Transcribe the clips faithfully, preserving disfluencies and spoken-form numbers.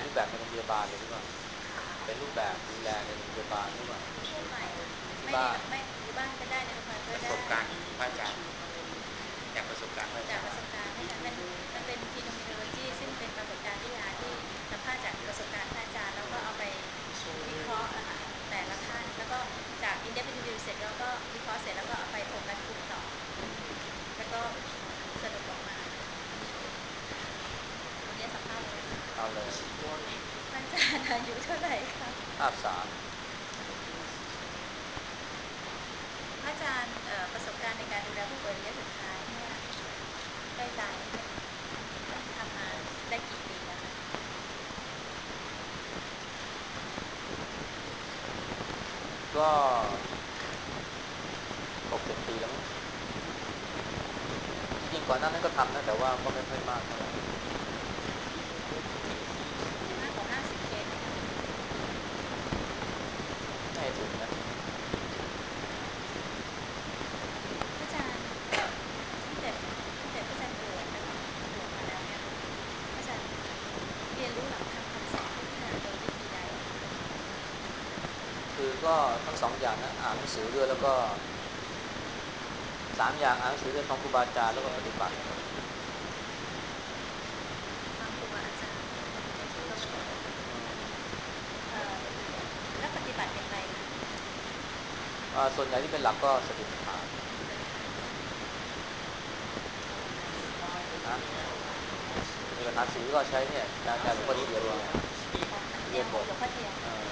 รูปแบบในโรงพยาบาลเลยหรือเปล่าเป็นรูปแบบดูแลในโรงพยาบาลหรือเปล่าทั่วไปที่ไม่ได้บ้านไม่อยู่บ้านก็ได้ในโรงพยาบาลก็ประสบได้การณ์พระอาจารย์จากประสบการณ์พระอาจากประสจารย์บการณ์มันมันเป็นฟีโนเมโนโลจีซึ่งเป็นปรากฏการณ์วิทยาที่สัมภาษณ์จากประสบการณ์พระอาจารย์แล้วก็เอาไปวิเคราะห์นะคะแต่ละท่านแล้วก็จาก in-depth interview เสร็จแล้วก็วิเคราะห์เสร็จแล้วก็เอาไปโฟกัสกลุ่มต่อแล้วก็สรุปออกมาวันนี้สัมภาษณ์เลยค่ะเอาเลยพระอาจารย์อายุเท่าไหร่คะห้าสามพระอาจารย์ประสบการณ์ในการดูแลผู้ป่วยระยะสุดท้ายเนี่ยใกล้ตายนี่เป็นทำมาได้กี่ปีแล้วคะก็หกเจ็ดปีแล้วมั้งจริงๆก่อนหน้านั้นก็ทำนะแต่ว่าก็ไม่ค่อยมากเท่าไหร่มากกว่าห้าสิบเคสไหมคะไม่ถึงนะพระอาจารย์ตั้งแต่ตั้งแต่พระอาจารย์บวชนะคะบวชมาแล้วเนี่ยพระอาจารย์เรียนรู้หลักธรรมคำสอนพุทธะโดยวิธีใดคะคือก็ทั้งสองอย่างนะอ่านหนังสือด้วยแล้วก็สามอย่างอ่านหนังสือด้วยฟังครูบาอาจารย์แล้วก็ปฏิบัติฟังครูบาอาจารย์แล้วก็ปฏิบัติอืมเอ่อแล้วปฏิบัติอย่างไรคะอ่าส่วนใหญ่ที่เป็นหลักก็สติปัฏฐานสติปัฏฐานนะสติปัฏฐานสีก็ใช้เนี่ยแนวแนวหลวงพ่อเทียนเนี่ยของแนเรียนบทวของหลวงพ่อเทียนเอ่อ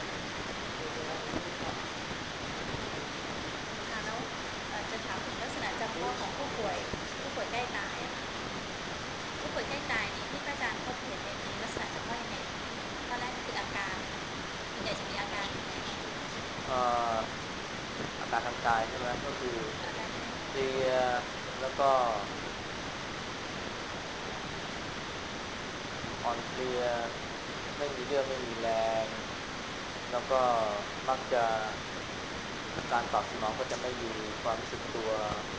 ค่ะแล้วจะถามถึงลักษณะจำเพาะของผู้ป่วยผู้ป่วยใกล้ตายอะค่ะผู้ป่วยใกล้ตายนี่ที่พระอาจารย์พบเห็นเนี่ยมีลักษณะจำเพาะยังไงตอนแรกคืออาการส่วนใหญ่จะมีอาการยังไงเอ่ออาการทางกายใช่ไหมก็คืออาการทางเพลียแล้วก็อ่อนเพลียไม่มีเรี่ยวไม่มีแรงแล้วก็มักจะการตอบสนองก็จะไม่ดีความรู้สึกตัว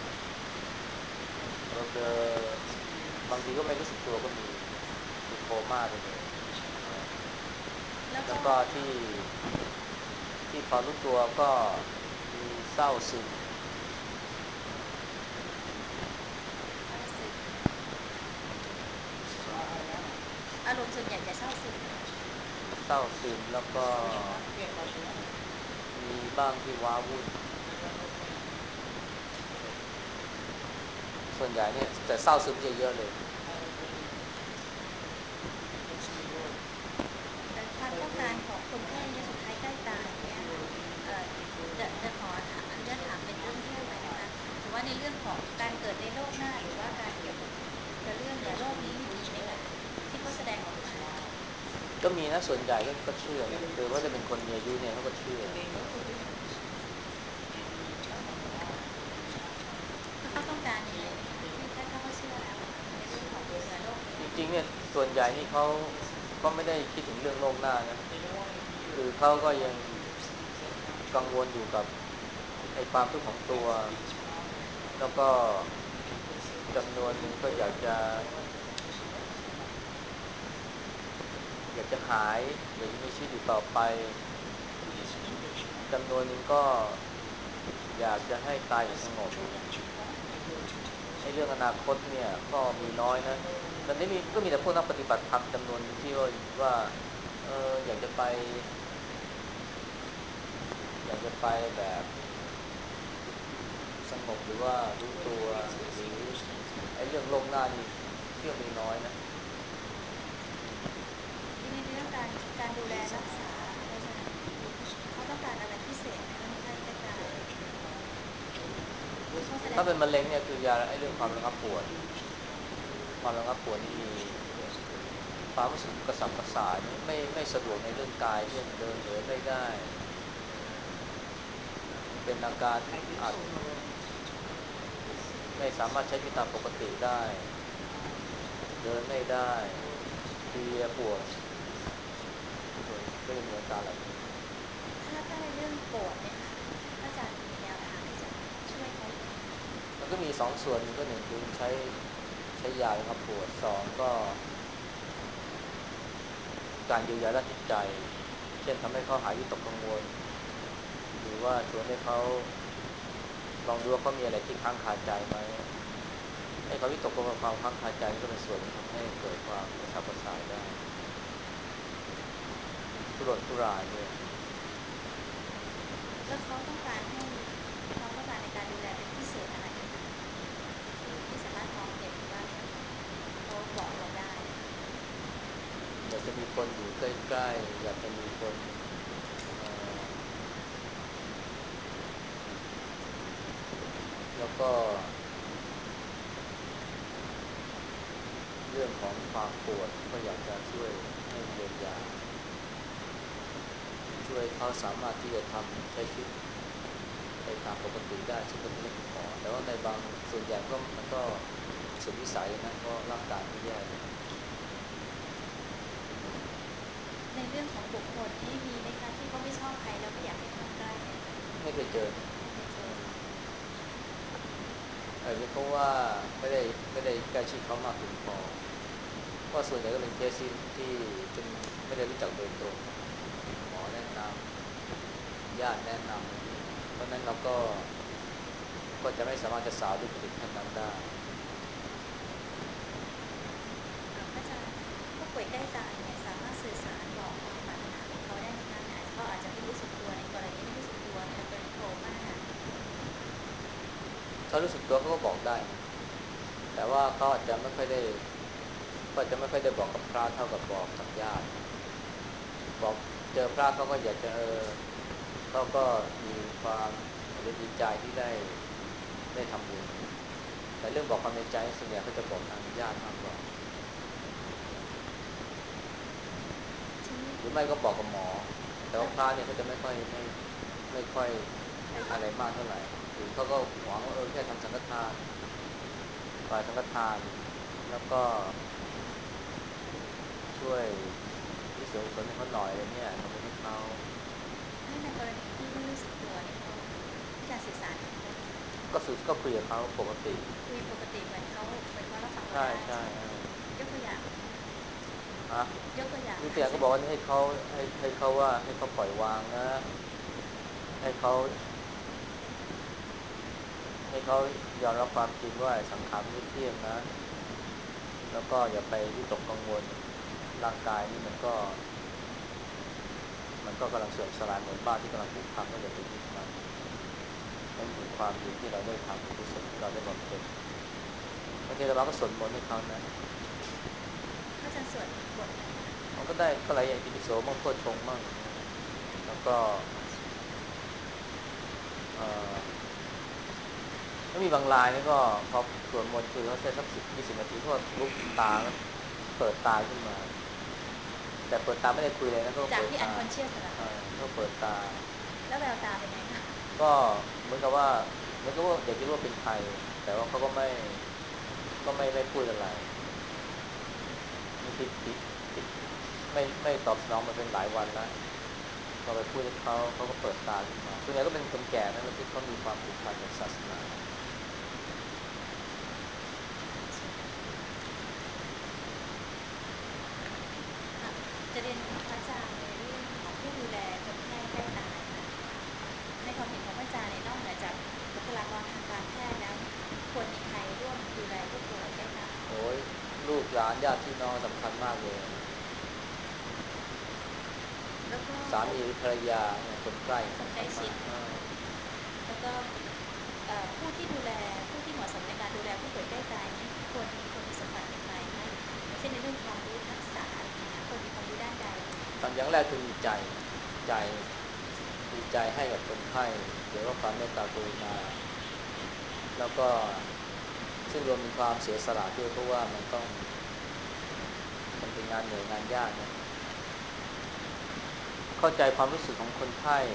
เบลอๆบางทีก็ไม่รู้สึกตัวก็มีคือโคม่าไปเลยแล้วก็แล้วก็ที่ที่พอรู้ตัวก็มีเศร้าซึมเศร้าซึมอารมณ์ส่วนใหญ่จะเศร้าซึมนะคะเศร้าซึมแล้วก็มีบ้างที่ว้าวุ่นส่วนใหญ่เนี่ยแต่เศร้าซึมจะเยอะเลยแต่ความต้องการของคนไข้ระยะสุดท้ายใกล้ตายเนี่ยค่ะเอ่อจะจะขออนุญาตถามเป็นเรื่องๆไปนะคะถือว่าในเรื่องของการเกิดในโลกหน้าหรือว่าการเกี่ยวกับกับเรื่องเนี่ยโรคนี้มีไหมคะที่เขาแสดงออกมาก็มีนะส่วนใหญ่ก็ก็เชื่อนะคือว่าจะเป็นคนมีอายุเนี่ยเขาก็เชื่อถ้าเขาต้องการยังไงนะคะที่ถ้าถ้าเขาเชื่อแล้วอะค่ะในเรื่องของเหนือโลกนี้จริงๆเนี่ยส่วนใหญ่นี่เขาก็ไม่ได้คิดถึงเรื่องโลกหน้านะคือเขาก็ยังกังวลอยู่กับไอ้ความทุกข์ของตัวแล้วก็จำนวนหนึ่งก็อยากจะอยากจะหายอยากจะมีชีวิตอยู่ต่อไปจำนวนหนึ่งก็อยากจะให้ตายอย่างสงบไอ้เรื่องอนาคตเนี่ยก็มีน้อยนะมันไม่มีก็มีแต่พวกนักปฏิบัติธรรมจำนวนหนึ่งที่ว่าว่าเอออยากจะไปอยากจะไปแบบสงบหรือว่ารู้ตัวหรือไอ้เรื่องโลกหน้านี่เที่ยวมีน้อยนะทีนี้ในเรื่องการการดูแลรักษาพระอาจารย์เขาต้องการอะไรพิเศษไหมคะคนไข้ใกล้ตายที่เขาแสดงถ้าออกมาเป็นมะเร็งเนี่ยคือยาไอ้เรื่องความระงับปวดความระงับปวดนี่มีความรู้สึกกระสับกระส่ายไม่ไม่สะดวกในเรื่องกายเช่นเดินเหินไม่ได้เป็นอาการอึดอัดไม่สามารถใช้ชีวิตตามปกติได้เดินไม่ได้เพลียปวดส่วนก็จะมีอาการเหล่านี้ถ้าถ้าในเรื่องปวดเนี่ยค่ะพระอาจารย์มีแนวทางที่จะช่วยเขายังไงมันก็มีสองส่วนหนึ่งก็หนึ่งคือใช้ใช้ยาระงับปวดสองก็การเยียวยาด้านจิตใจเช่นทำให้เขาหายวิตกกังวลหรือว่าชวนให้เขาลองดูว่าเขามีอะไรที่ค้างคาใจไหมไอ้ความวิตกกังวลความค้างคาใจนี่ก็เป็นส่วนที่ทำให้เกิดความกระสับกระส่ายได้ทุรนทุรายด้วยแล้วเขาต้องการให้ความต้องการในการดูแลเป็นพิเศษอะไรที่ที่สามารถมองเห็นว่าเขาบอกเราได้อยากจะมีคนอยู่ใกล้ๆอยากจะมีคนเอ่อแล้วก็เรื่องของความปวดก็อยากจะช่วยให้เยียวยาช่วยเขาสามารถที่จะทำใช้ชีวิตไปตามปกติได้ซึ่งก็เป็นเรื่องของหมอแต่ว่าในบางส่วนใหญ่ก็มันก็สุดวิสัยนะเพราะร่างกายไม่แย่เลยในเรื่องของบุคคลนี้มีไหมคะที่เขาไม่ชอบใครแล้วไม่อยากให้เข้าใกล้เนี่ยไม่เคยเจอไม่เคยเจออาจจะเพราะว่าไม่ได้ไม่ได้ใกล้ชิดเขามากเพียงพอเพราะส่วนใหญ่ก็เป็นเคสที่จนไม่ได้รู้จักโดยตรงหมอแนะนำญาติแนะนำเพราะนั้นเราก็ก็จะไม่สามารถจะสาวลึกไปถึงขั้นนั้นได้พระอาจารย์ผู้ป่วยใกล้ตายเนี่ยสามารถสื่อสารบอกความปรารถนาของเขาได้ไหมคะเนี่ยเขาอาจจะไม่รู้สึกตัวในกรณีไม่รู้สึกตัวในกรณีโคม่าถ้ารู้สึกตัวเขาก็บอกได้นะแต่ว่าเขาอาจจะไม่ค่อยได้ก็จะไม่ค่อยได้บอกกับพระเท่ากับบอกกับญาติบอกเจอพระเขาก็อยากจะเออเขาก็มีความอาจจะดีใจที่ได้ได้ทำบุญแต่เรื่องบอกความในใจส่วนใหญ่เขาจะบอกทางญาติมากกว่าหรือไม่ก็บอกกับหมอแต่ว่าพระเนี่ยเขาจะไม่ค่อยไม่ไม่ค่อยอะไรมากเท่าไหร่หรือเขาก็หวังว่าเออแค่ทำสังฆทานปล่อยสังฆทานแล้วก็ช่วยที่ส่วนกุศลให้เขาหน่อยอะไรเนี่ยทำบุญให้เขาถ้าในกรณีที่ไม่รู้สึกตัวเนี่ยเขาวิธีการสื่อสารกับเขาก็สุดก็คุยกับเขาปกติคุยปกติเหมือนเขาเหมือนเขารับฟังเราใช่ได้ใช่ยกตัวอย่างฮะยกตัวอย่างยกตัวอย่างก็บอกว่าให้เขาให้ให้เขาว่าให้เขาปล่อยวางนะให้เขาให้เขายอมรับความจริงว่าสังขารไม่เที่ยงนะแล้วก็อย่าไปวิตกกังวลร่างกายนี่มันก็มันก็กำลังเสื่อมสลายเหมือนบ้านที่กำลังผุพังก็อย่าไปยึดมันนั่นคือความดีที่เราได้ทำกุศลที่เราได้บำเพ็ญบางทีเราก็สวดมนต์ให้เขานะพระอาจารย์สวดบทอะไรคะมันก็ได้ก็หลายอย่างอิติปิโสมั่งโพชฌงค์มั่งแล้วก็เอ่อถ้ามีบางรายนี่ก็พอสวดมนต์คุยเขาเสร็จสักสิบยี่สิบนาทีก็ลุกตาเปิดตาขึ้นมาแต่เปิดตาไม่ได้คุยเลยนะก็จากเปิดตาที่อันคอนเชียสเหรอเออก็เปิดตาแล้วแววตาเป็นไงคะก็เหมือนกับว่าเหมือนกับว่าอยากจะรู้ว่าเป็นใครแต่ว่าเขาก็ไม่ก็ไม่ไม่พูดอะไรมีติดติดติดไม่ไม่ตอบสนองมาเป็นหลายวันแล้วพอไปพูดให้เขาเขาก็เปิดตาขึ้นมาส่วนใหญ่ก็เป็นคนแก่นะแล้วที่เขามีความผูกพันกับศาสนาค่ะจะเรียนถามพระอาจารย์ในเรื่องของผู้ดูแลคนไข้ใกล้ตายค่ะในความเห็นของพระอาจารย์ในนอกเหนือจากบุคลากรทางการแพทย์แล้วควรมีใครร่วมดูแลผู้ป่วยใกล้ตายโอ้ยลูกหลานญาติพี่น้องสำคัญมากเลยแล้วก็สามีหรือภรรยาเนี่ยคนใกล้คนสำคัญใกล้ชิดมากแล้วก็ผู้ที่ดูแลผู้ที่เหมาะสมในการดูแลผู้ป่วยใกล้ตายนี้ควรมีคนมีสมบัติอย่างไรคะเช่นในเรื่องความรู้ทักษะอะไรอย่างเงี้ยควรมีความรู้ด้านใดตอนอย่างแรกคือมีใจใจมีใจให้กับคนไข้หรือว่าความเมตตากรุณาแล้วก็ซึ่งรวมมีความเสียสละด้วยเพราะว่ามันต้องมันเป็นงานเหนื่อยงานยากนะเข้าใจความรู้สึกของคนไข้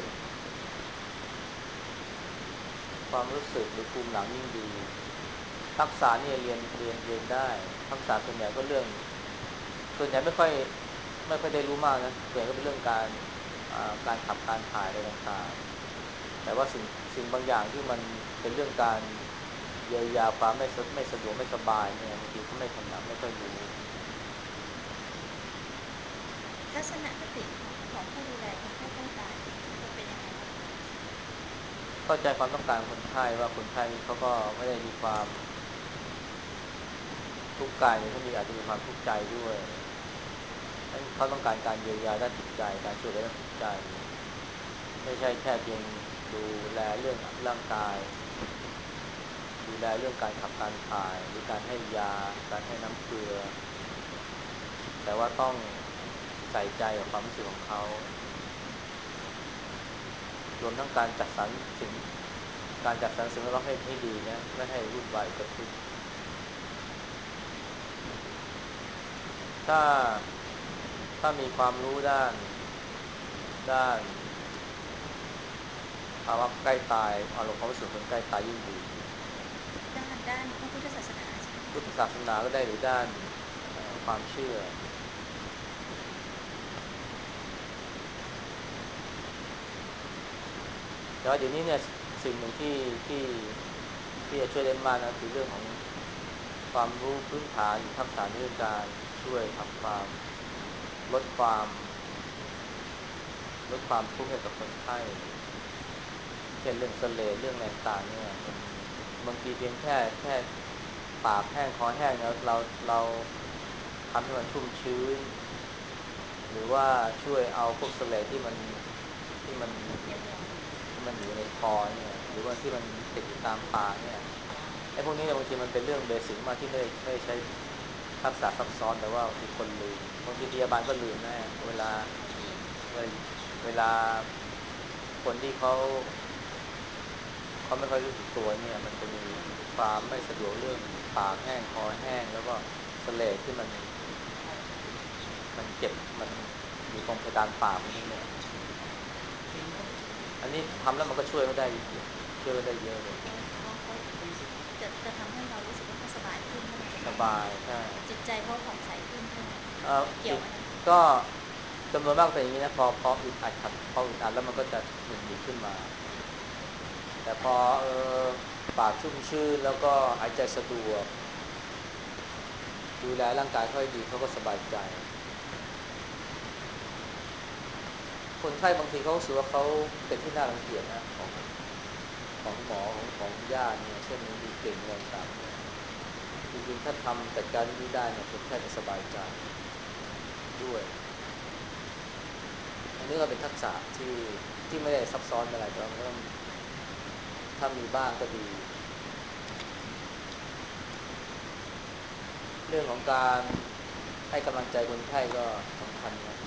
ความรู้สึกหรือภูมิหลังยิ่งดีทักษะนี่เรียนเรียนเรียนได้ทักษะส่วนใหญ่ก็เรื่องส่วนใหญ่ไม่ค่อยไม่ค่อยได้รู้มากนะส่วนใหญ่ก็เป็นเรื่องการการขับการถ่ายอะไรต่างๆแต่ว่าสิ่งสิ่งบางอย่างที่มันเป็นเรื่องการเยียวยาความไม่ไม่สะดวกไม่สบายเนี่ยบางทีเขาไม่ถนัดไม่ค่อยรู้ทัศนคติของของผู้ดูแลคนไข้ใกล้ตายควรเป็นยังไงบ้างคะเข้าใจความต้องการของคนไข้ว่าคนไข้เขาก็ไม่ได้มีความทุกข์กายเนี่ยเขามีอาจจะมีความทุกข์ใจด้วยเขาต้องการการเยียวยาด้านจิตใจการช่วยเหลือด้านจิตใจไม่ใช่แค่เพียงดูแลเรื่องร่างกายดูแลเรื่องการขับการถ่ายหรือการให้ยาการให้น้ำเกลือแต่ว่าต้องใส่ใจกับความรู้สึกของเขารวมทั้งการจัดสรรสิ่งการจัดสรรสิ่งแวดล้อมให้ให้ดีนะไม่ให้วุ่นวายกระทึกถ้าถ้ามีความรู้ด้านด้านภาวะใกล้ตายอารมณ์ความรู้สึกคนใกล้ตายยิ่งดีด้านด้านพระพุทธศาสนาใช่ไหมพุทธศาสนาก็ได้หรือด้านความเชื่อแต่ว่าเดี๋ยวนี้เนี่ยสิ่งหนึ่งที่ที่ที่จะช่วยได้มากนะคือเรื่องของความรู้พื้นฐานหรือทักษะในเรื่องการช่วยทำความลดความลดความทุกข์ให้กับคนไข้เช่นเรื่องเสลดเรื่องอะไรต่างเนี่ยมันบางทีเพียงแค่แค่ปากแห้งคอแห้งแล้วเราเราทำให้มันชุ่มชื้นหรือว่าช่วยเอาพวกเสลดที่มันที่มันที่มันอยู่ในคอเนี่ยหรือว่าที่มันติดอยู่ตามปากเนี่ยไอ้พวกนี้เนี่ยบางทีมันเป็นเรื่องเบสิกมากที่ไม่ได้ไม่ใช้ทักษะซับซ้อนแต่ว่าบางทีคนลืมบางทีพยาบาลก็ลืมนะเวลาเวลาเวลาคนที่เขาเขาไม่ค่อยรู้สึกตัวเนี่ยมันจะมีความไม่สะดวกเรื่องปากแห้งคอแห้งแล้วก็เสลดที่มันมันเจ็บมันอยู่ตรงเพดานปากพวกนี้เนี่ยอันนี้ทำแล้วมันก็ช่วยเขาได้ช่วยเขาได้เยอะเลยจะจะทำให้เรารู้สึกว่าเขาสบายขึ้นถ้าเราจะสบายใช่จิตใจเขาผ่องใสขึ้นใช่ไหมเอ่อเกี่ยวไหมคะก็จำนวนมากเป็นอย่างนี้นะพอพออึดอัดขัดพออึดอัดแล้วมันก็จะหงุดหงิดขึ้นมาแต่พอเออปากชุ่มชื่นแล้วก็หายใจสะดวกดูแลร่างกายเขาให้ดีเขาก็สบายใจคนไข้บางทีเขารู้สึกว่าเขาเป็นที่น่ารังเกียจนะของของหมอของของญาติเนี่ยเช่นมีกลิ่นอะไรต่างๆเนี่ยจริงๆถ้าทำจัดการนี้ได้เนี่ยคนไข้จะสบายใจด้วยอันนี้ก็เป็นทักษะที่ที่ไม่ได้ซับซ้อนอะไรแต่ว่ามันก็ต้องถ้ามีบ้างก็ดีเรื่องของการให้กำลังใจคนไข้ก็สำคัญนะ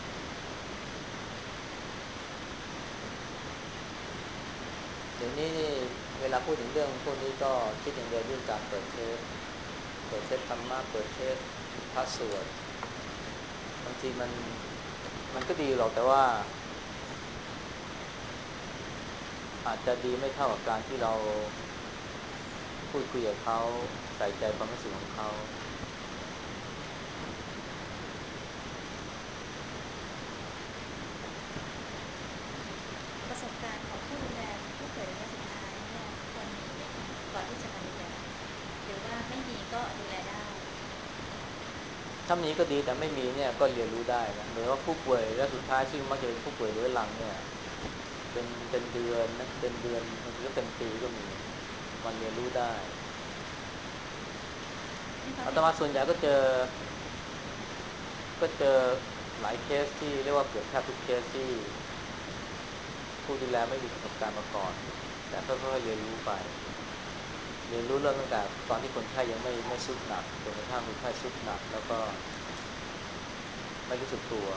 เดี๋ยวนี้นี่เวลาพูดถึงเรื่องพวกนี้ก็คิดอย่างเดียวเรื่องการเปิดเทปเปิดเทปธรรมะเปิดเทปพระสวดบางทีมันมันก็ดีหรอกแต่ว่าอาจจะดีไม่เท่ากับการที่เราพูดคุยกับเขาใส่ใจความรู้สึกของเขาประสบการณ์ของผู้ดูแลผู้ป่วยระยะสุดท้ายเนี่ยควรมีไหมคะก่อนที่จะมาดูแลหรือว่าไม่มีก็ดูแลได้ถ้ามีก็ดีแต่ไม่มีเนี่ยก็เรียนรู้ได้นะเหมือนว่าผู้ป่วยและสุดท้ายซึ่งมักจะเป็นผู้ป่วยเรื้อรังเนี่ยเป็นเป็นเดือนนะเป็นเดือนบางทีก็เป็นปีก็มีมันเรียนรู้ได้อาตมาส่วนใหญ่ก็เจอก็เจอหลายเคสที่เรียกว่าเกือบแทบทุกเคสที่ผู้ดูแลไม่มีประสบการณ์มาก่อนแต่ค่อยๆเรียนรู้ไปเรียนรู้เริ่มตั้งแต่ตอนที่คนไข้ยังไม่ไม่สุดหนักจนกระทั่งคนไข้สุดหนักแล้วก็ไม่รู้สึกตัว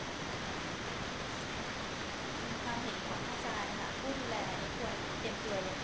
ความเห็นของอาจารย์ค่ะผู้ดูแลนี่ควรเตรียมตัวยังไง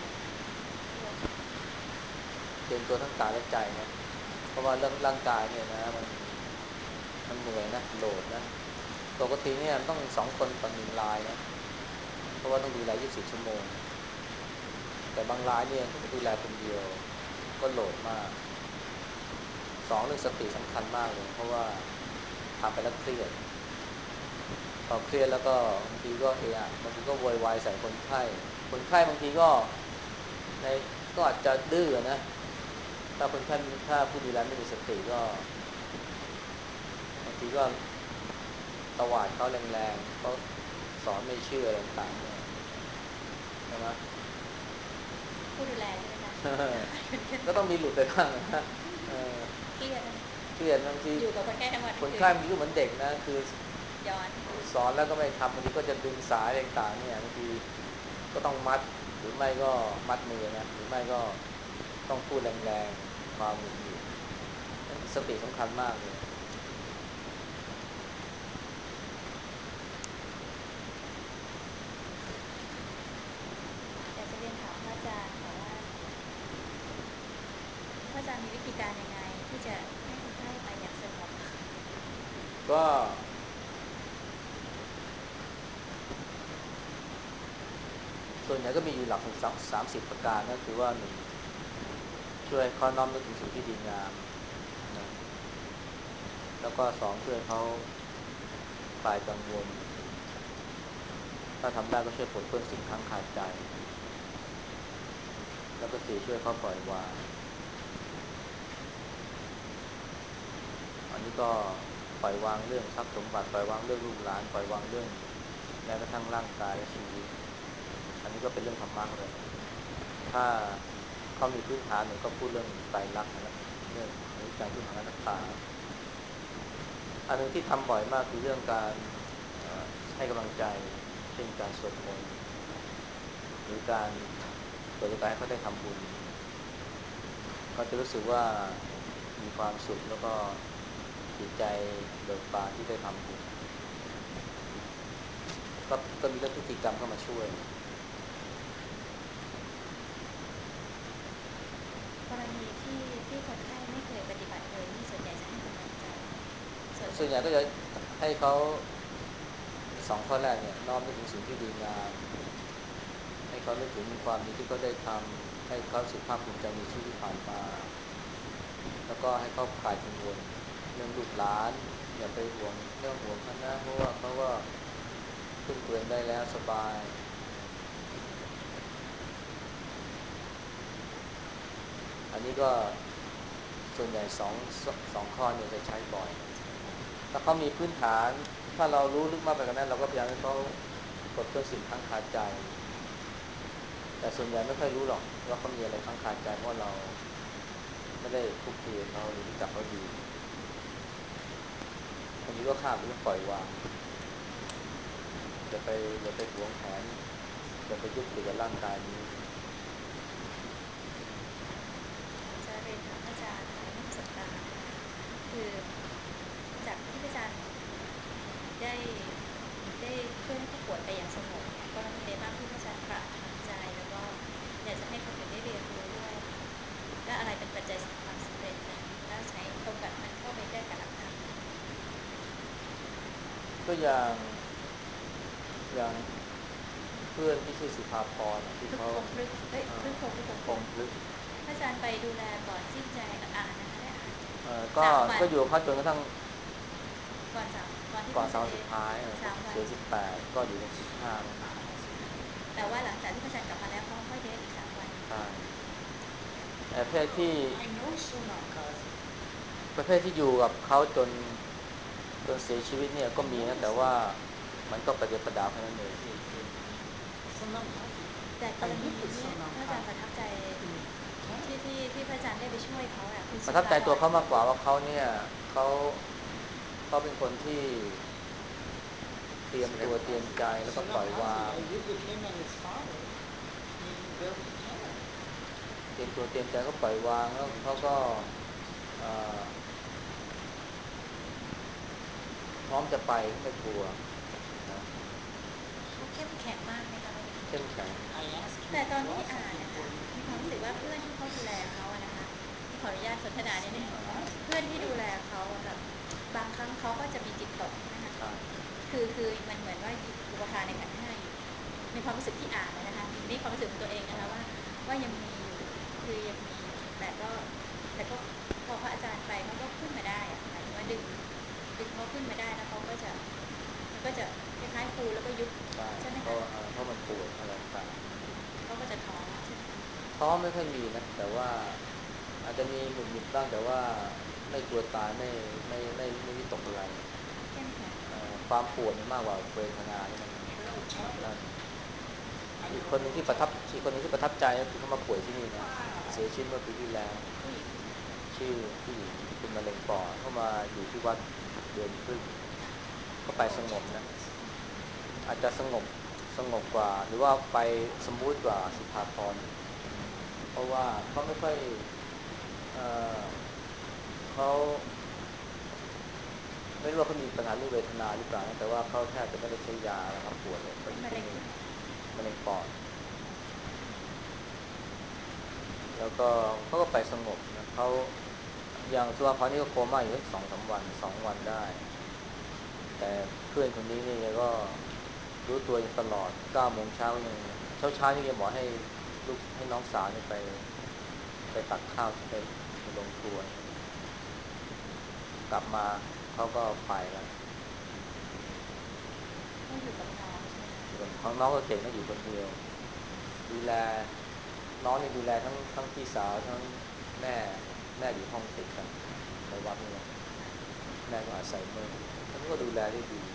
เตรียมตัวทั้งกายและใจนะเพราะว่าเรื่องร่างกายเนี่ยนะมันมันเหนื่อยนะโหลดนะปกติเนี่ยต้องสองคนต่อหนึ่งรายนะเพราะว่าต้องดูแลยี่สิบสี่ชั่วโมงแต่บางรายเนี่ยก็ดูแลคนเดียวก็โหลดมากสองเรื่องสติสำคัญมากเลยเพราะว่าทำไปแล้วเครียดพอเครียดแล้วก็บางทีก็เอะบางทีก็โวยวายใส่คนไข้คนไข้บางทีก็ในก็อาจจะดื้อนะถ้าคนไข้ถ้าผู้ดูแลไม่มีสติก็บางทีก็ตวาดเขาแรงๆเขาสอนไม่เชื่ออะไรต่างๆเนี่ยใช่ไหมผู้ดูแลใช่ไหมคะก็ต้องมีหลุดไปบ้างนะเออเครียดนะเครียดบางทีอยู่กับคนไข้ทั้งวันคทั้งคืนนไข้บางทีก็เหมือนเด็กนะคือย้อนสอนแล้วก็ไม่ทำบางทีก็จะดึงสายอะไรต่างๆเนี่ยบางทีก็ต้องมัดหรือไม่ก็มัดมือนะหรือไม่ก็ต้องพูดแรงๆความหงุดหงิดสติสำคัญมากเลยอยากจะเรียนถามพระอาจารย์ค่ะว่าพระอาจารย์มีวิธีการยังไงที่จะให้คนไข้ไปอย่างสงบก็ส่วนใหญ่ก็มีอยู่หลักสามสิบประการนะคือว่าหนึ่งช่วยเขาน้อมนึกถึงสิ่งที่ดีงามนะแล้วก็สองช่วยเขาคลายกังวลถ้าทำได้ก็ช่วยปลดเปลื้องสิ่งค้างคาใจแล้วก็สี่ช่วยเขาปล่อยวางอันนี้ก็ปล่อยวางเรื่องทรัพย์สมบัติปล่อยวางเรื่องลูกหลานปล่อยวางเรื่องแม้กระทั่งร่างกายและชีวิตอันนี้ก็เป็นเรื่องธรรมะเลยถ้าเขามีพื้นฐานหนึ่งก็พูดเรื่องไตรลักษณ์นะเรื่องอนิจจังทุกขังอนัตตาอันหนึ่งที่ทำบ่อยมากคือเรื่องการให้กำลังใจเช่นการสวดมนต์หรือการเปิดโอกาสให้เขาได้ทำบุญเขาจะรู้สึกว่ามีความสุขแล้วก็จิตใจเบิกบานที่ได้ทำบุญก็ก็มีเรื่องพิธีกรรมเข้ามาช่วยกรณีที่ที่คนไข้ไม่เคยปฏิบัติเลยนี่ส่วนใหญ่จะให้กำลังใจส่วนส่วนใหญ่ก็จะให้เขาสองข้อแรกเนี่ยน้อมนึกถึงสิ่งที่ดีงามให้เขานึกถึงความดีที่เขาได้ทำให้เขาสุขภาพภูมิใจในชีวิตที่ผ่านมาแล้วก็ให้เขาคลายกังวลเรื่องลูกหลานอย่าไปห่วงเรื่องห่วงเขานะเพราะว่าเขาก็พึ่งตัวเองได้แล้วสบายอันนี้ก็ส่วนใหญ่สองสองข้อเนี่ยจะใช้บ่อยถ้าเขามีพื้นฐานถ้าเรารู้ลึกมากไปกว่านั้นเราก็พยายามให้เขาปลดเปลื้องสิ่งค้างคาใจแต่ส่วนใหญ่ไม่ค่อยรู้หรอกว่าเขามีอะไรค้างคาใจเพราะเราไม่ได้คุกคีกับเขาหรือรู้จักเขาดีบางทีก็ข้ามไปเรื่องปล่อยวางอย่าไปอย่าไปหวงแหนอย่าไปยึดติดกับร่างกายนี้จะเรียนถามพระอาจารย์ในประสบการณ์คือจากที่พระอาจารย์ได้ได้ช่วยให้ผู้ป่วยไปอย่างสงบเนี่ยกรณีใดบ้างที่พระอาจารย์ประทับใจแล้วก็อยากจะให้คนอื่นได้เรียนรู้ด้วยและอะไรเป็นปัจจัยของความสำเร็จนะแล้วใช้ตรงกับมันเข้าไปได้กับหลักธรรมก็อย่างอย่างเพื่อนที่ชื่อสุภาพรที่พฤกเขาษ์คงพฤกษ์เอ้ยพฤกษ์คงพฤกษ์คงคพฤกษ์งพลึกพระอาจารย์ไปดูแลก่อนสิ้นใจอ่านนะคะได้อ่านก็สามวันก็อยู่กับเขาจนกระทั่งก่อนสามก่อนที่ก่อนท่านสามวันสุจะเสียดท้ายสามวันเสียสิบแปดก็อยู่ถึงสิบห้าแต่ว่าหลังจากที่พระอาจารย์กลับมาแล้วเขาค่อยได้อีกสามวันใช่ประเภทที่ประเภทที่อยู่กับเขาจนจนเสียชีวิตเนี่ยก็มีนะแต่ว่ามันก็ประเดี๋ยวประดาวแค่นั้นเองแต่กรณีนี้พระอาจารย์ประทับใจที่ที่ที่พระอาจารย์ได้ไปช่วยเขาอ่ะคุณประทับสุภาพรใจตัวเขามากกว่าว่าเขาเนี่ยเขาเขาเป็นคนที่เตรียมตัวเตรียมใจแล้วก็ปล่อยวางเตรียมตัวเตรียมใจเขาปล่อยวางแล้วเขาก็พร้อมจะไปเขาไม่กลัวนะเขาเข้มแข็งมากไหมคะเข้มแข็งแต่ตอนที่อ่านนะคะมีความรู้สึกว่าเพื่อนที่เขาดูแลเขาอะนะคะที่ขออนุญาตสนทนานิดนึงเพื่อนที่ดูแลเขาแบบบางครั้งเขาก็จะมีจิตตกนะคะคือคือมันเหมือนว่ายึดอุปทานในขันธ์ห้าอยู่ในความรู้สึกที่อ่านนะคะนี่ความรู้สึกของตัวเองนะคะว่าว่ายังมีอยู่คือยังมีอยู่แต่ก็แต่ก็พอพระอาจารย์ไปเขาก็ขึ้นมาได้อะหมายถึงว่าดึงดึงเขาขึ้นมาได้แล้วเขาก็จะมันก็จะคล้ายๆฟูแล้วก็ยุบใช่ไหมเพคะราะเพราะมันปวดอะไรต่างเขาก็จะท้อใช่ไหมท้อไม่ค่อยมีนะแต่ว่าอาจจะมีหงุดหงิดบ้างแต่ว่าไม่กลัวตายไม่ไม่ไม่ไม่วิตกอะไรเข้มแข็งความปวดมันมากกว่าเวทนาที่มันนั่นอีกคนหนึ่งที่ประทับอีกคนหนึ่งที่ประทับใจก็คือเขามาป่วยที่นี่นะเสียชีวิตเมื่อปีที่แล้วผู้หญิงชื่อผู้หญิงเป็นมะเร็งปอดเข้ามาอยู่ที่วัดเดือนครึ่งก็ไปสงบนะอาจจะสงบสงบกว่าหรือว่าไปสมูทกว่าสุภาพรเพราะว่าเขาไม่ค่อยเออเขาไม่รู้ว่าเขามีปัญหาเรื่องเวทนาหรือเปล่าแต่ว่าเขาแทบจะไม่ได้ใช้ยาแล้วครับปวดเลยเขาอยู่เป็นมะที่นี่เร็งที่ไหนมะเร็งปอดแล้วก็เขาก็ไปสงบนะเขาอย่างสุภาพรนี่ก็โคม่าอยู่สักสองสามวันสองวันได้แต่เพื่อนคนนี้นี่ก็รู้ตัวอยู่ตลอดเก้าโมงเช้ายังเช้าเช้านี่ยังบอกให้ลูกให้น้องสาวนี่ไปไปตักข้าวไปในโรงครัวกลับมาเขาก็ไปแล้วก็อยู่กับน้องใช่ไหมคะส่วนของน้องก็เก่งก็อยู่คนเดียวดูแลน้องนี่ดูแลทั้งทั้งพี่สาวทั้งแม่แม่อยู่ห้องติดกันในวัดนี่นะแม่ก็อาศัยเมื่อท่านก็ดูแลได้ดี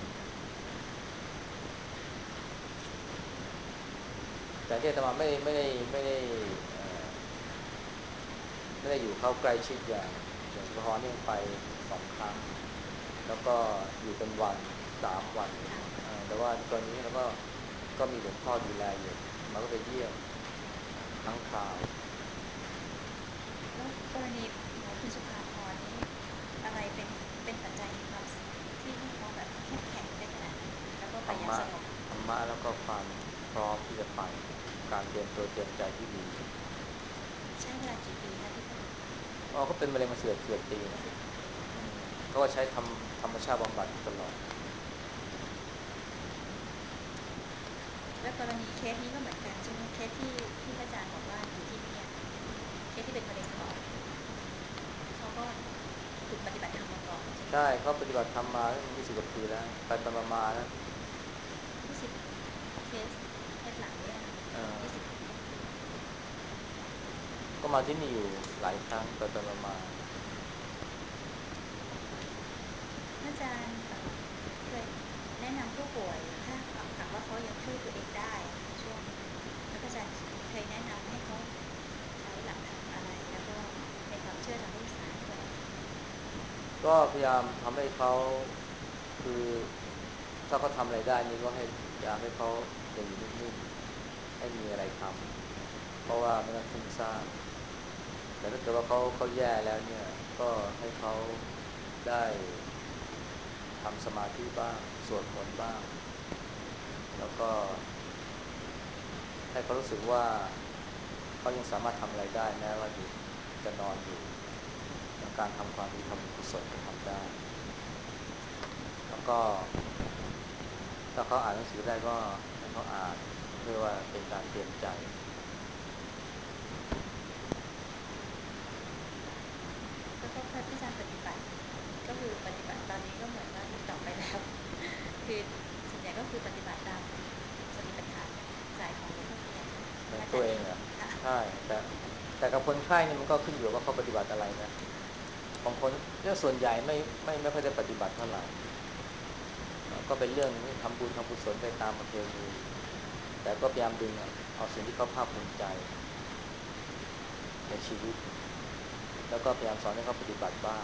แต่ที่อาตมาไม่ไม่ได้ไม่ได้เอ่อไม่ได้อยู่เข้าใกล้ชิดอย่างอย่างสุภาพนี่ไปสองครั้งแล้วก็อยู่เป็นวันสามวันเอ่อแต่ว่าตอนนี้เราก็ก็มีหลวงพ่อดูแลอยู่มาก็ไปเยี่ยมครั้งคราวแล้วกรณีของคุณสุภาพรนี้อะไรเป็นเป็นปัจจัยในความที่ให้เขาแบบเข้มแข็งได้ขนาดนั้นแล้วก็ไปธรรมะอย่างสงบธรรมะแล้วก็ความพร้อมที่จะไปการเตรียมตัวเตรียมใจที่ดีใช้เวลากี่ปีคะที่เขาถึงอ๋อก็เป็นมะเร็งมาสิบเอ็ดสิบเอ็ดปีนะอืมเขาก็ใช้ทำธรรมชาติบำบัดตลอดและกรณีเคสนี้ก็เหมือนกันใช่ไหมเคสที่ที่พระอาจารย์บอกว่าอยู่ที่นี่เคสที่เป็นมะเร็งปอดเขาก็ฝึกปฏิบัติธรรมมาก่อนใช่ไหมใช่เขาปฏิบัติธรรมมาตั้งยี่สิบกว่าปีแล้วไปไปมาๆนะยี่สิบเคสเคสหลังเนี่ยเออยี่สิบก็มาที่นี่อยู่หลายครั้งไปไปมาพระอาจารย์เคยแนะนำผู้ป่วยถ้าหากว่าเขายังช่วยตัวเองได้ช่วงแล้วพระอาจารย์เคยแนะนำให้เขาใช้หลักธรรมอะไรแล้วก็ในความเชื่อทางพุทธศาสนาๆก็พยายามทำให้เขาคือถ้าเขาทำอะไรได้นี่ก็ให้พยายามให้เขาอย่าอยู่นิ่งๆให้มีอะไรทำเพราะว่าไม่งั้นฟุ้งซ่านแต่ถ้าเกิดว่าเขาเขาแย่แล้วเนี่ยก็ให้เขาได้ทำสมาธิบ้างสวดมนต์บ้างแล้วก็ให้เขารู้สึกว่าเขายังสามารถทำอะไรได้แม้ว่าอยู่จะนอนอยู่การทำความดีทำบุญกุศลก็ทำได้แล้วก็ถ้าเขาอ่านหนังสือได้ก็ให้เขาอ่านเพื่อว่าเป็นการเตรียมใจแล้วก็พระอาจารย์ปฏิบัติก็คือปฏิบัติตอนนี้ก็เหมือนว่าต่อไปแล้วคือส่วนใหญ่ก็คือปฏิบัติตามสติปัฏฐานสายของหลวงพ่อเทียนของอาจารย์เองตัวเองอ่ะค่ะใช่แต่แต่กับคนไข้นี่มันก็ขึ้นอยู่ว่าเขาปฏิบัติอะไรนะบางคนเรื่องส่วนใหญ่ไม่ไม่ไม่ค่อยได้ปฏิบัติเท่าไหร่ก็เป็นเรื่องที่ทำบุญทำกุศลไปตามประเพณีแต่ก็พยายามดึงเอาสิ่งที่เขาภาคภูมิใจในชีวิตแล้วก็พยายามสอนให้เขาปฏิบัติบ้าง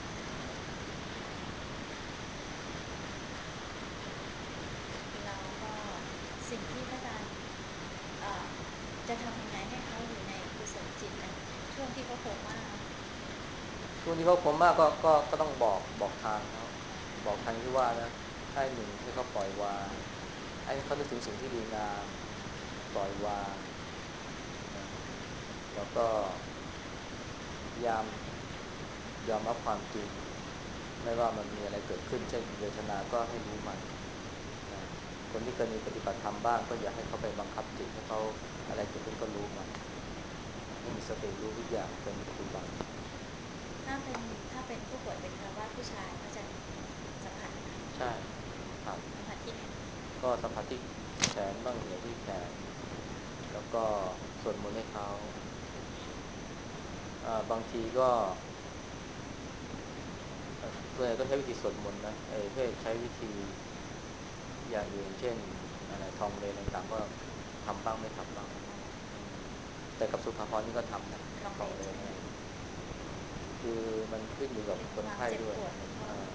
แล้วก็สิ่งที่พระอาจารย์เอ่อจะทำยังไงให้เขาอยู่ในกุศลจิตในช่วงที่เขาโคม่าช่วงที่เขาผมมากก็ก็ก็ต้องบอกบอกทางเขาบอกทางที่ว่านะให้หนึ่งให้เขาปล่อยวางให้เขานึกถึงสิ่งที่ดีงามปล่อยวางนะแล้วก็พยายามยอมรับความจริงไม่ว่ามันมีอะไรเกิดขึ้นเช่นเวทนาก็ให้รู้มันนะคนที่เคยมีปฏิบัติธรรมบ้างก็อย่าให้เขาไปบังคับจิตให้เขาอะไรเกิดขึ้นก็รู้มันให้มีสติรู้ทุกอย่างเป็นปัจจุบันถ้าเป็นถ้าเป็นผู้ป่วยเป็นคารวาสผู้ชายก็จะสัมผัสใช่สัมผัสสัมผัสที่ไหนก็สัมผัสที่แขนบ้างเหนียวที่แขนแล้วก็สวดมนต์ให้เขาอ่าบางทีก็เอ่ส่วนใหญ่ก็ใช้วิธีสวดมนต์นะไอ้เพื่อใช้วิธีอย่างอื่นเช่นอะไรทองเลนต่างๆก็ทำบ้างไม่ทำบ้างอืมแต่กับสุภาพรนี่ก็ทำนะทองเลนเนี่ยคือมันขึ้นอยู่กับคนไข้ด้วยอ่า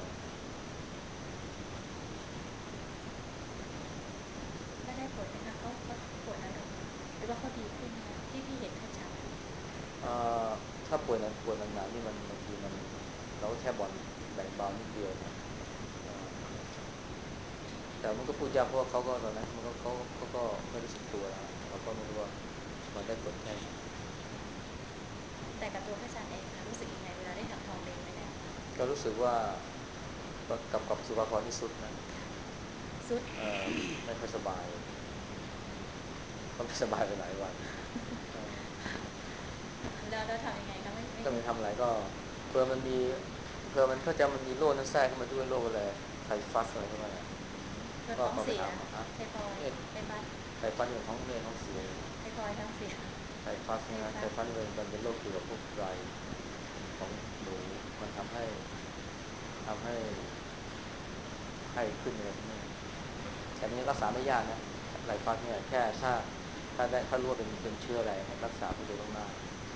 แล้วได้ผลไหมคะเขาเขาปวดน้อยลงไหมหรือว่าเขาดีขึ้นนะที่พี่เห็นชัดๆอะเอ่อถ้าป่วยหนักป่วยหนักๆนี่มันบางทีมันเราก็แค่บอลแบ่งเบานิดเดียวนะเอ่อแต่มันก็พูดยากเพราะว่าเขาก็ตอนนั้นมันก็เขาเขาก็ไม่รู้สึกตัวแล้วเราก็ไม่รู้ว่ามันได้ผลแค่ไหนแต่กับตัวพระอาจารย์เองค่ะรู้สึกยังไงเวลาได้ทำทองเลนไปแล้วก็รู้สึกว่ากับกับสุภาพรที่สุดนะสุดเออไม่ค่อยสบายเขาไม่สบายไปหลายวันเออแล้วแล้วทำยังไงคะไม่ไม่ก็ไม่ทำอะไรก็เพื่อมันมีเพื่อมันเข้าใจมันมีโรคนั้นแทรกเข้ามาด้วยโรคอะไรไทฟัสอะไรเข้ามาเนี่ยเกิดก็ก็ไปท้องเสียหาหมอฮะไทฟอยด์เนี่ยไทฟัสไทฟัสเนี่ยท้องเนี่ยท้องเสียไทฟอยด์ท้องเสียไทฟัสไทนะไทฟัสฟัสนี่มันมันเป็นโรคเกี่ยวกับพวกไรของหนูมันทำให้ทำให้ไข้ขึ้นอะไรพวกนี้แต่มันรักษาไม่ยากนะไทฟัสเนี่ยแค่ถ้าถ้าได้ถ้ารู้ว่าเป็นเป็นเชื้ออะไรให้รักษาผู้ดูล่วงหน้า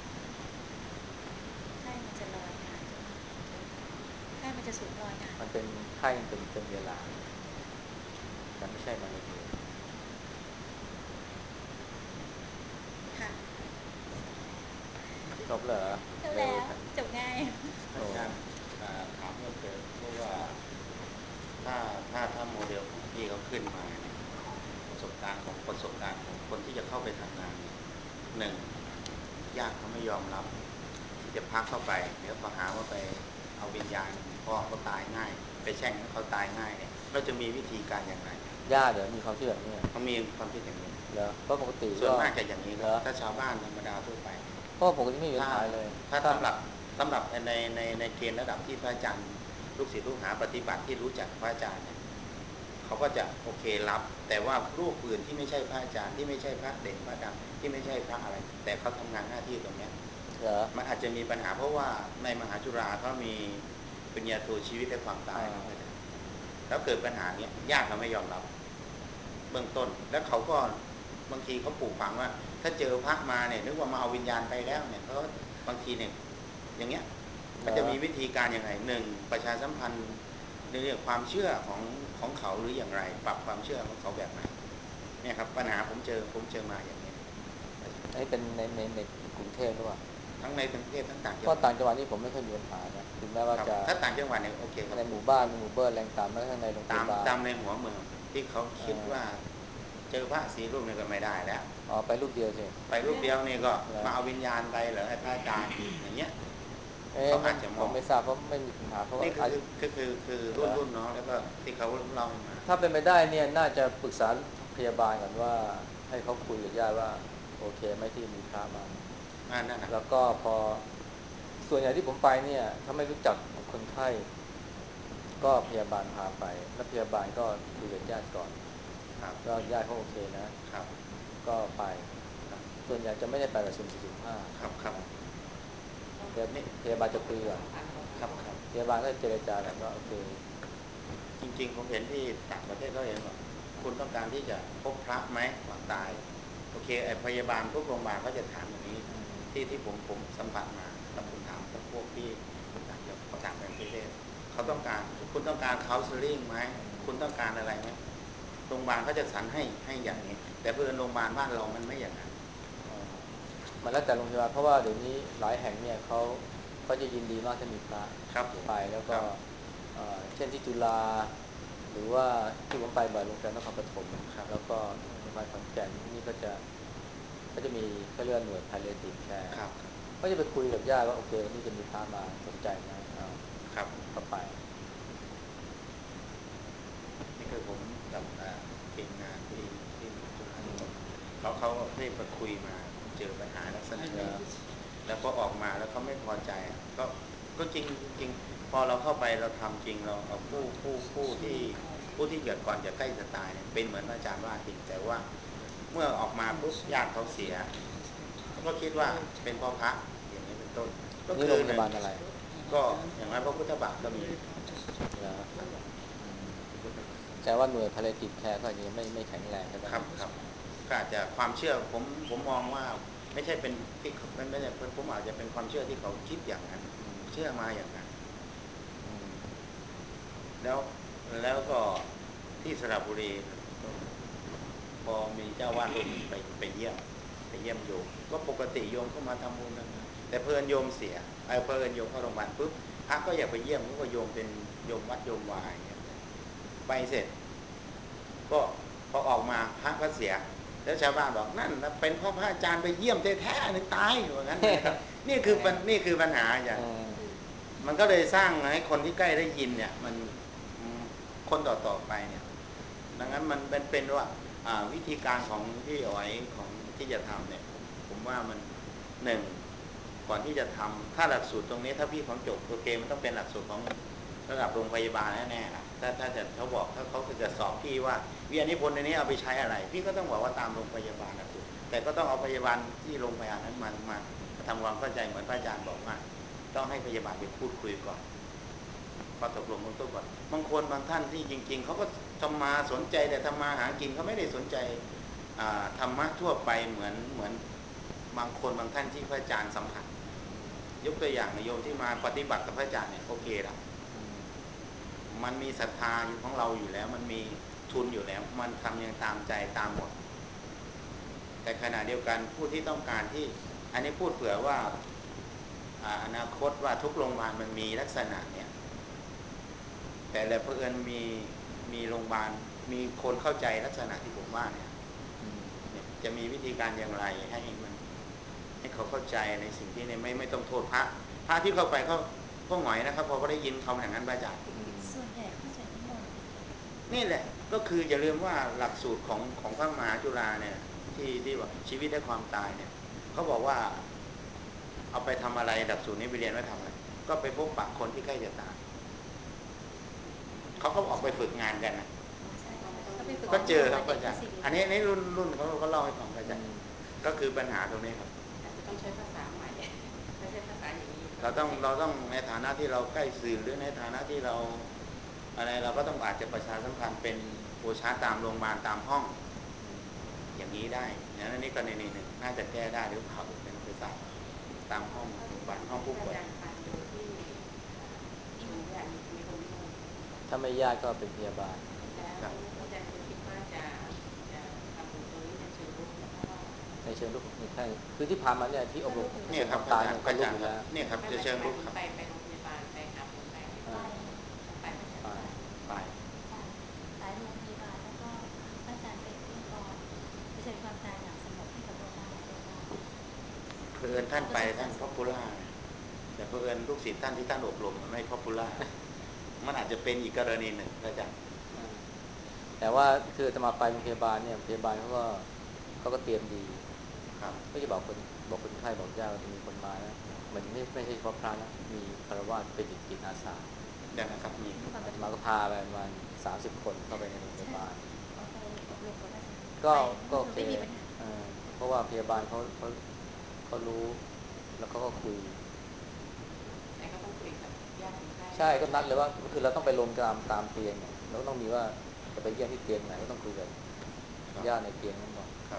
ไข้มันจะลอยนานใช่ไหมไข้มันจะสูงลอยนานมันเป็นไข้เป็นเป็นเวลาแต่ไม่ใช่มาเร็วค่ะจบเหรอจบเร็วแล้วจบง่ายโอ้อาจารย์ถามเพิ่มเติมเพราะว่าถ้าถ้าถ้าโมเดลของพี่เขาขึ้นมาเนี่ยประสบการณ์ของประสบการณ์ของคนที่จะเข้าไปทำงานเนี่ยหนึ่งญาติเขาไม่ยอมรับที่จะพักเข้าไปเดี๋ยวเขาหาว่าไปเอาวิญญาณพ่อเขาตายง่ายไปแช่งให้เขาตายง่ายเนี่ยเราจะมีวิธีการอย่างไรญาติเดี๋ยวมีความเชื่อแบบนี้เขามีความคิดอย่างนี้เหรอเพราะปกติส่วนก็มากจะอย่างนี้คเหรอรับถ้าชาวบ้านธรรมดาทั่วไปเพราะปกติไม่มีปัญถ้าหาเลยถ้าถ้าสำหรับสำหรับในในในเกณฑ์ระดับที่พระอาจารย์ลูกศิษย์ลูกหาปฏิบัติที่รู้จักพระอาจารย์เนี่ยเขาก็จะโอเครับแต่ว่ารูปอื่นที่ไม่ใช่พระอาจารย์ที่ไม่ใช่พระเด่นพระดังที่ไม่ใช่พระอะไรแต่เขาทำงานหน้าที่ตรงนี้เหรอมันอาจจะมีปัญหาเพราะว่าในมหาจุฬาเขามีปริญญาโทชีวิตและความตายอ่านะพระอาจารย์แล้วเกิดปัญหาเนี้ยญาติเขาไม่ยอมรับเบื้องต้นแล้วเขาก็บางทีเขาปลูกฝังว่าถ้าเจอพระมาเนี่ยนึกว่ามาเอาวิญญาณไปแล้วเนี่ยเขาบางทีเนี่ยอย่างเงี้ยเหรอมันจะมีวิธีการยังไงหนึ่งประชาสัมพันธ์ในเรื่องความเชื่อของของเขาหรืออย่างไรปรับความเชื่อของเขาแบบไหนเนี่ยครับปัญหาผมเจอผมเจอมาอย่างนี้อันนี้เป็นในในในกรุงเทพหรือเปล่าทั้งในกรุงเทพทั้งต่างเพจังหวัดราะต่างจังหวัดนี่ผมไม่เคยมีปัญหานะถึงแม้ว่าครับจะถ้าต่างจังหวัดเนี่ยโอเคครับในหมู่บ้านในหมู่เบ้านแรงต่ำแม้กระทั่งในโรงพตามยาบาลตามในหัวเมืองที่เขาเอ่คิดอว่าเจอพระสีรูปเนี่ยก็ไม่ได้แล้วอ๋อไปรูปเดียวสิไปรูปเดียวนี่ก็เหรอมาเอาวิญญาณไปเหรอให้พระอาจารย์อย่างเงี้ยเอ๊ะเขามันผมอาจจะมองไม่ทราบเพราะไม่มีปัญหาเพราะว่านี่คืออาจคือคือคือเหรอรุ่นรุ่นน้องแล้วก็ที่เขาเล่าให้มาถ้าเป็นไปได้เนี่ยน่าจะปรึกษาพยาบาลก่อนว่าให้เขาคุยกับญาติว่าโอเคไหมที่มีพระมาอ่านั่นนะแล้วก็พอส่วนใหญ่ที่ผมไปเนี่ยถ้าไม่รู้จักคนไข้ก็พยาบาลพาไปแล้วพยาบาลก็คุยกับญาติก่อนครับก็ญาติเขาโอเคนะครับก็ไปครับส่วนใหญ่จะไม่ได้ไปแบบสุ่มสี่สุ่มห้าครับครับนะนี่พยาบาลจะคุยก่อนครับครับพยาบาลก็เจรจากันว่าโอเคจริงๆผมเห็นที่ต่างประเทศเขาเห็นว่าคุณต้องการที่จะพบพระไหมก่อนตายโอเคไอพยาบาลพวกโรงพยาบาลเขาจะถามอย่างนี้อืมที่ที่ผมผมสัมผัสมาแล้วผมถามกับพวกที่คนต่างจังหวัดต่างประเทศเขาต้องการคุณต้องการ counseling ไหมคุณต้องการอะไรไหม โรงพยาบาลเขาจะสรรให้ให้อย่างนี้แต่เพื่อนโรงพยาบาลบ้านเรามันไม่อย่างนั้นอ่ามันแล้วแต่โรงพยาบาลเพราะว่าเดี๋ยวนี้หลายแห่งเนี่ยเขาเขาจะยินดีมากถ้ามีพระครับผมไปแล้วก็ครับเช่นที่จุฬาหรือว่าที่ผมไปบ่อยโรงพยาบาลนครปฐมครับแล้วก็โรงพยาบาลขอนแก่นที่นี่ก็จะก็จะมีเขาเรียกหน่วย palliative care ครับครับก็จะไปคุยกับญาติว่าโอเควันนี้จะมีพระมาสนใจไหมเอาครับก็ไปนี่คือผมกับทีมงานที่ที่จุฬาลงกรณ์เขาเขาได้ไปคุยมาเจอปัญหาลักษณะนี้แล้วก็ออกมาแล้วเขาไม่พอใจก็ก็จริงจริงพอเราเข้าไปเราทำจริงเราเอาผู้ผู้ผู้ที่ผู้ที่เกิดก่อนจะใกล้จะตายเนี่ยเป็นเหมือนอาจารย์ว่าจริงแต่ว่าเมื่อออกมาปุ๊บญาติเขาเสียเขาก็คิดว่าเป็นพ่อพระอย่างนี้เป็นต้นก็นี่โรงพคือหนึ่งยาบาลอะไรก็อย่างนั้นพระพุทธบาทก็มีนะแต่ว่าหน่วยพาเลติฟแคร์ก็ยังไม่ไม่แข็งแรงก็ได้ครับครับก็อาจจะความเชื่อผมผมมองว่าไม่ใช่เป็นที่มันไม่ใช่ผมอาจจะเป็นความเชื่อที่เขาคิดอย่างนั้นเชื่อมาอย่างนั้นแล้วแล้วก็ที่สระบุรีพอมีเจ้าวาดรูปไปไปเยี่ยมไปเยี่ยมโยมก็ปกติโยมก็มาทำบุญนะแต่เพลินโยมเสียไอ้เพลินโยมเข้าโรงพยาบาลปุ๊บพระก็อยากไปเยี่ยมเพราะว่าโยมเป็นโยมวัดโยมวายไปเสร็จก็พอออกมาพระก็เสียแล้วชาวบ้านบอกนั่นเป็นเพราะพระอาจารย์ไปเยี่ยมแท้ๆนึงตายอย่างนั้นนะครับ นี่คือนี่คือปัญหาอย่างมันก็เลยสร้างให้คนที่ใกล้ได้ยินเนี่ยมันคนต่อๆไปเนี่ยดังนั้นมันเป็นเป็นว่าวิธีการของพี่อ๋อยของที่จะทำเนี่ยผมผมว่ามันหนึ่งก่อนที่จะทำถ้าหลักสูตรตรงนี้ถ้าพี่ของจบโอเคมันต้องเป็นหลักสูตรของระดับโรงพยาบาลแน่ๆนะถ้าถ้าจะเขาบอกถ้าเขาจะสอบพี่ว่าวิทยานิพนธ์ในนี้เอาไปใช้อะไรพี่ก็ต้องบอกว่าตามโรงพยาบาลนะถูกแต่ก็ต้องเอาพยาบาลที่โรงพยาบาลนั้นมามาทำความเข้าใจเหมือนพระอาจารย์บอกว่าต้องให้พยาบาลไปพูดคุยก่อนพอตกลงกันตัวก่อนบางคนบางท่านที่จริงๆเขาก็ทำมาสนใจแต่ทำมาหากินเขาไม่ได้สนใจธรรมะทั่วไปเหมือนเหมือนบางคนบางท่านที่พระอาจารย์สัมผัสยกตัวอย่างโยมที่มาปฏิบัติกับพระอาจารย์เนี่ยโอเคละมันมีศรัทธาอยู่ของเราอยู่แล้วมันมีทุนอยู่แล้วมันทำอย่างตามใจตามหมดแต่ขณะเดียวกันผู้ที่ต้องการที่อันนี้พูดเผื่อว่าอนาคตว่าทุกโรงพยาบาลมันมีลักษณะเนี่ยแต่ละเพื่อนมีมีโรงพยาบาลมีคนเข้าใจลักษณะที่ผมว่าเนี่ยจะมีวิธีการอย่างไรให้มันให้เขาเข้าใจในสิ่งที่เนี่ยไม่ไม่ต้องโทษพระพระที่เข้าไปเขาก็หงอยนะครับพอเขาได้ยินคำอย่างนั้นพระอาจารย์ส่วนใหญ่เข้าใจนิมนต์นี่แหละก็คืออย่าลืมว่าหลักสูตรของของพระมหาจุฬาเนี่ยที่ที่ว่าชีวิตและความตายเนี่ยเขาบอกว่าเอาไปทำอะไรหลักสูตรนี้ไปเรียนไว้ทำอะไรก็ไปพบปะคนที่ใกล้จะตายเขาก็ออกไปฝึกงานกันนะก็เจอครับอาจารย์อันนี้ในรุ่นรุ่นเขาเขาเล่าให้ฟังอาจารย์ก็คือปัญหาตรงนี้ครับต้องใช้ภาษาใหม่ไม่ใช่ภาษาอย่างนี้เราต้องเราต้องในฐานะที่เราใกล้สื่อหรือในฐานะที่เราอะไรเราก็ต้องอาจจะประชาสัมพันธ์เป็นโอชาตามโรงพยาบาลตามห้องอย่างนี้ได้อย่างนั้นนี่ก็ในหนึ่งน่าจะแก้ได้หรือเปล่าเป็นภาษาตามห้องโรงพยาบาลห้องผู้ป่วยถ้าไม่ญาติก็เป็นพยาบาลแล้วอาจารย์คิดว่าจะจะทำตรงนี้ในเชิงรุกในเชิงรุกใช่คือที่ผ่านมาเนี่ยที่อบรมเนี่ยครับตายเนี่ยก็รู้อยู่แล้วเนี่ยครับจะเชิงรุกครับไปไปโรงพยาบาลไปหาคนไข้ไปไปไปไปหลายโรงพยาบาลแล้วก็อาจารย์เป็นพิธีกรเผชิญความตายอย่างสงบให้กับโรงพยาบาลโรงพยาบาลเพื่อนท่านไปท่านพ็อปปูล่าแต่เพื่อนลูกศิษย์ท่านที่ท่านอบรมไม่พ็อปปูล่ามันอาจจะเป็นอีกกรณีหนึ่งอาจารย์แต่ว่าคือจะมาไปโรงพยาบาลเนี่ยพยาบาลเขาก็เขาก็เตรียมดีก็จะบอกคนบอกคนไข้บอกญาติว่าจะมีคนมานะมันไม่ไม่ใช่เฉพาะพระนะมีคารวะเป็นจิตอาสาเนี่ยนะครับมีมาก็พาไปประมาณสามสิบคนเข้าไปในโรงพยาบาลก็ก็โอเคเพราะว่าพยาบาลเขาเขาเขารู้แล้วเขาก็คุยแต่ก็ต้องคุยกับญาติคนไข้ใช่ก็นัดเลยว่าคือเราต้องไปลงตามตามเตียงเนี่ยเราก็ต้องมีว่าจะไปเยี่ยมที่เตียงไหนก็ต้องคุยกับญาติในเตียงนั้นก่อนครับ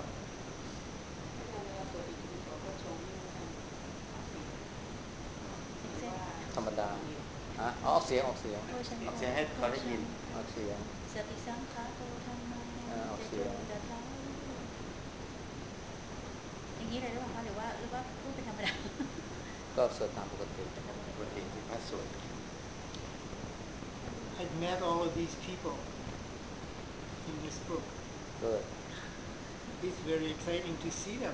ธรรมดาอ่ะออกเสียงออกเสียงออกเสียงให้เขาได้ยินออกเสียงสติสังขารโตธรรมะออกเสียงอย่างนี้เลยหรือเปล่าคะหรือว่าหรือว่าพูดเป็นธรรมดาก็สวดตามปกติปกติที่พระสวด I've met all of these people in this book. Good. It's very exciting to see them.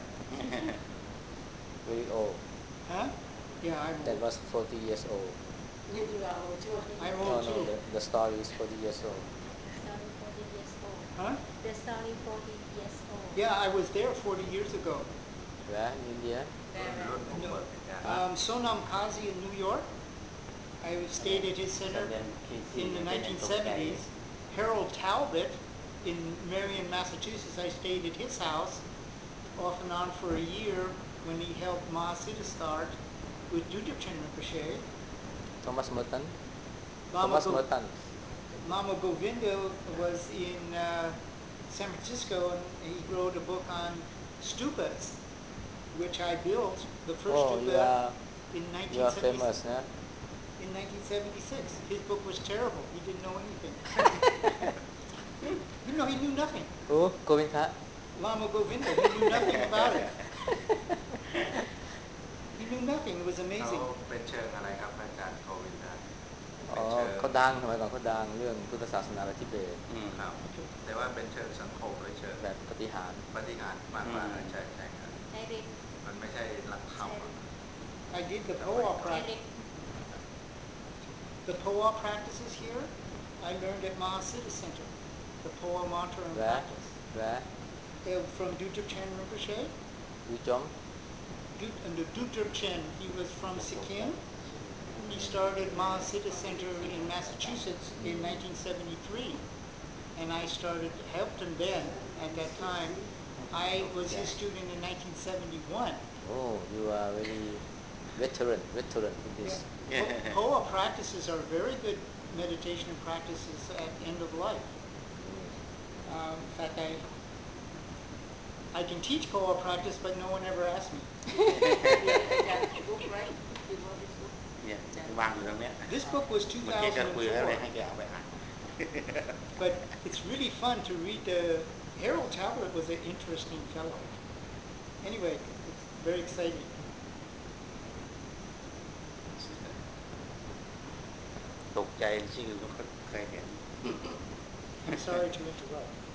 Very old. Huh? Yeah, I'm old. That was forty years old. You are old too. I'm no, old no, too. The, the story is forty years old. The story forty years old. Huh? The story forty years old. Yeah, I was there forty years ago. Where in India? No. Um, Sonam Kazi in New York. I stayed at his center in the nineteen seventies. Harold Talbot in Marion, Massachusetts, I stayed at his house off and on for a year when he helped Mahasiddha start with Dudachan Rinpoche. Thomas Merton Lama, Thomas Go- Merton Lama Govinda was in uh, San Francisco, and he wrote a book on stupas, which I built the first oh you stupa are in you are famous 1976. นะ In nineteen seventy-six, his book was terrible. He didn't know anything. You know, he knew nothing. โอ้โกวินทะ Lama Govinda, he knew nothing about it. He knew nothing. It was เขา amazing. เป็นเชิงอะไรครับอาจารย์โควิดนะอ๋เป็อนเชิงเขาดังสมัยก่อนเขาดังเรื่องพุทธศาสนาและทิเบตอืมครับแต่ว่าเป็นเชิงสังคมหรือเชิงแบบปฏิหารย์ปฏิหารย์มากกว่าใช่ใช่ครับใช้ฤทธิ์มันไม่ใช่หลักธรรมอะ I did the Poa ใช้ practice. ฤทธิ์ The Poa practices here, I learned at Mahasiddha Center. The Poa mantra and แวะ practice. แวะ Uh, from Dutrip Chen Rinpoche. ยูจอม Dut- and the Dutrip Chen, he was from Sikkim. He started Mahasiddha Center in Massachusetts in nineteen seventy-three. And I started, helped him then at that time. I was his student in nineteen seventy-one. oh you are very veteran veteran in this Po- Poa practices are very good meditation and practices at end of life. Um, in fact, I I can teach Poa practice, but no one ever asked me. อาจารย์มีบุ๊กไว้คือว่าเป็นบุ๊กเนี่ยวางอยู่ตรงเนี้ย This book was เมื่อกี้ก็คุยแล้วเลยให้ two thousand four, แกเอาไปอ่าน but it's really fun to read the Harold Tablet was an interesting fellow. Anyway, it's very exciting. ตกใจชื่อก็เคยเห็น I'm sorry to interrupt.